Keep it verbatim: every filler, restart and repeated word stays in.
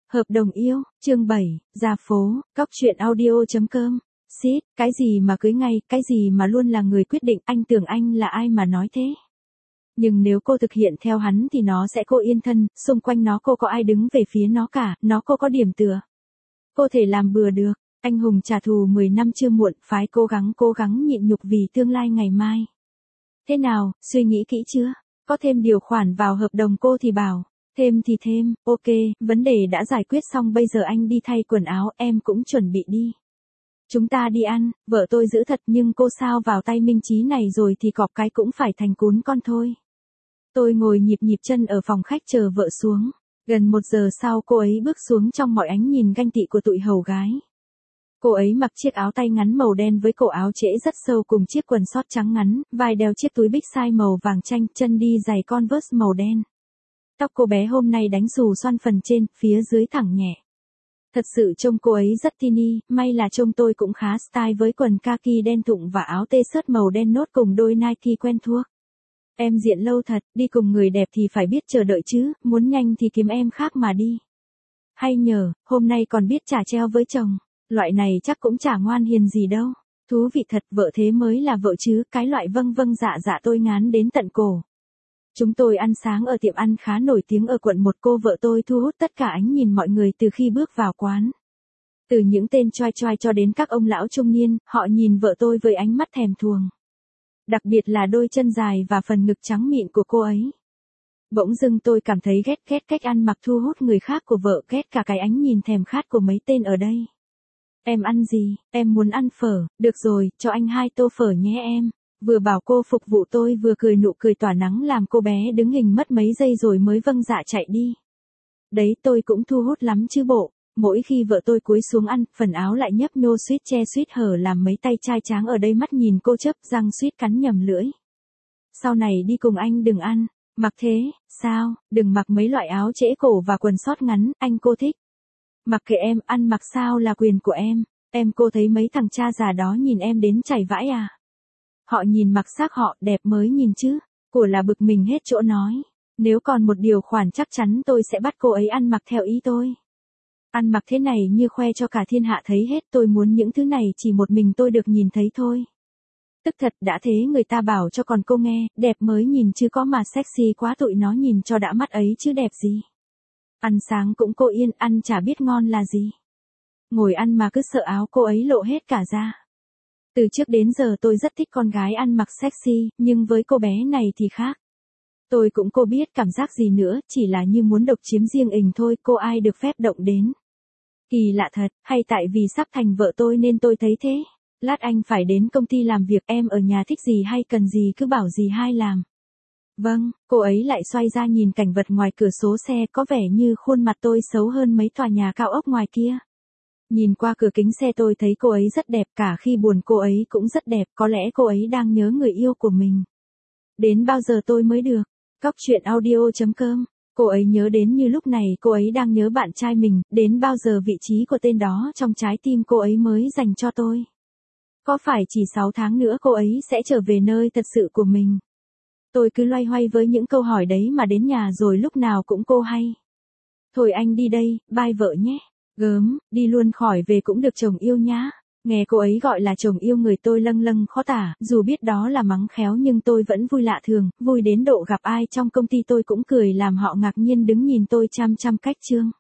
Hợp đồng yêu, chương bảy, ra phố, cóc truyện audio.com. Xít, cái gì mà cưới ngay, cái gì mà luôn là người quyết định, anh tưởng anh là ai mà nói thế. Nhưng nếu cô thực hiện theo hắn thì nó sẽ cô yên thân, xung quanh nó cô có ai đứng về phía nó cả, nó cô có điểm tựa. Cô thể làm bừa được, anh hùng trả thù mười năm chưa muộn, phái cố gắng cố gắng nhịn nhục vì tương lai ngày mai. Thế nào, suy nghĩ kỹ chưa? Có thêm điều khoản vào hợp đồng cô thì bảo. Thêm thì thêm, ok, vấn đề đã giải quyết xong, bây giờ anh đi thay quần áo, em cũng chuẩn bị đi. Chúng ta đi ăn, vợ tôi giữ thật nhưng cô sao vào tay Minh Chí này rồi thì cọp cái cũng phải thành cún con thôi. Tôi ngồi nhịp nhịp chân ở phòng khách chờ vợ xuống. Gần một giờ sau cô ấy bước xuống trong mọi ánh nhìn ganh tị của tụi hầu gái. Cô ấy mặc chiếc áo tay ngắn màu đen với cổ áo trễ rất sâu cùng chiếc quần sót trắng ngắn, vai đeo chiếc túi big size màu vàng chanh, chân đi giày Converse màu đen. Tóc cô bé hôm nay đánh xù xoăn phần trên, phía dưới thẳng nhẹ. Thật sự trông cô ấy rất teeny, may là trông tôi cũng khá style với quần kaki đen thụng và áo t-shirt màu đen nốt cùng đôi Nike quen thuộc. Em diện lâu thật, đi cùng người đẹp thì phải biết chờ đợi chứ, muốn nhanh thì kiếm em khác mà đi. Hay nhờ, hôm nay còn biết trả treo với chồng, loại này chắc cũng chả ngoan hiền gì đâu. Thú vị thật, vợ thế mới là vợ chứ, cái loại vâng vâng dạ dạ tôi ngán đến tận cổ. Chúng tôi ăn sáng ở tiệm ăn khá nổi tiếng ở quận một, cô vợ tôi thu hút tất cả ánh nhìn mọi người từ khi bước vào quán. Từ những tên choai choai cho đến các ông lão trung niên, họ nhìn vợ tôi với ánh mắt thèm thuồng. Đặc biệt là đôi chân dài và phần ngực trắng mịn của cô ấy. Bỗng dưng tôi cảm thấy ghét ghét cách ăn mặc thu hút người khác của vợ, ghét cả cái ánh nhìn thèm khát của mấy tên ở đây. Em ăn gì? Em muốn ăn phở, được rồi, cho anh hai tô phở nhé em. Vừa bảo cô phục vụ tôi vừa cười nụ cười tỏa nắng làm cô bé đứng hình mất mấy giây rồi mới vâng dạ chạy đi. Đấy, tôi cũng thu hút lắm chứ bộ. Mỗi khi vợ tôi cúi xuống ăn, phần áo lại nhấp nhô suýt che suýt hở làm mấy tay trai tráng ở đây mắt nhìn cô chớp răng suýt cắn nhầm lưỡi. Sau này đi cùng anh đừng ăn. Mặc thế, sao, đừng mặc mấy loại áo trễ cổ và quần sót ngắn, anh cô thích. Mặc kệ em, ăn mặc sao là quyền của em. Em cô thấy mấy thằng cha già đó nhìn em đến chảy vãi à. Họ nhìn mặc xác họ đẹp mới nhìn chứ, của là bực mình hết chỗ nói. Nếu còn một điều khoản chắc chắn tôi sẽ bắt cô ấy ăn mặc theo ý tôi. Ăn mặc thế này như khoe cho cả thiên hạ thấy hết, tôi muốn những thứ này chỉ một mình tôi được nhìn thấy thôi. Tức thật đã thế người ta bảo cho còn cô nghe, đẹp mới nhìn chứ có mà sexy quá tụi nó nhìn cho đã mắt ấy chứ đẹp gì. Ăn sáng cũng cô yên, ăn chả biết ngon là gì. Ngồi ăn mà cứ sợ áo cô ấy lộ hết cả ra. Từ trước đến giờ tôi rất thích con gái ăn mặc sexy, nhưng với cô bé này thì khác. Tôi cũng cô biết cảm giác gì nữa, chỉ là như muốn độc chiếm riêng ình thôi, cô ai được phép động đến. Kỳ lạ thật, hay tại vì sắp thành vợ tôi nên tôi thấy thế. Lát anh phải đến công ty làm việc, em ở nhà thích gì hay cần gì cứ bảo dì hai làm. Vâng, cô ấy lại xoay ra nhìn cảnh vật ngoài cửa sổ xe, có vẻ như khuôn mặt tôi xấu hơn mấy tòa nhà cao ốc ngoài kia. Nhìn qua cửa kính xe tôi thấy cô ấy rất đẹp, cả khi buồn cô ấy cũng rất đẹp, có lẽ cô ấy đang nhớ người yêu của mình. Đến bao giờ tôi mới được? Cóc truyện audio.com. Cô ấy nhớ đến như lúc này cô ấy đang nhớ bạn trai mình, đến bao giờ vị trí của tên đó trong trái tim cô ấy mới dành cho tôi? Có phải chỉ sáu tháng nữa cô ấy sẽ trở về nơi thật sự của mình? Tôi cứ loay hoay với những câu hỏi đấy mà đến nhà rồi lúc nào cũng cô hay. Thôi anh đi đây, bye vợ nhé. Gớm, đi luôn khỏi về cũng được chồng yêu nhá. Nghe cô ấy gọi là chồng yêu người tôi lâng lâng khó tả, dù biết đó là mắng khéo nhưng tôi vẫn vui lạ thường, vui đến độ gặp ai trong công ty tôi cũng cười làm họ ngạc nhiên đứng nhìn tôi chăm chăm cách chương.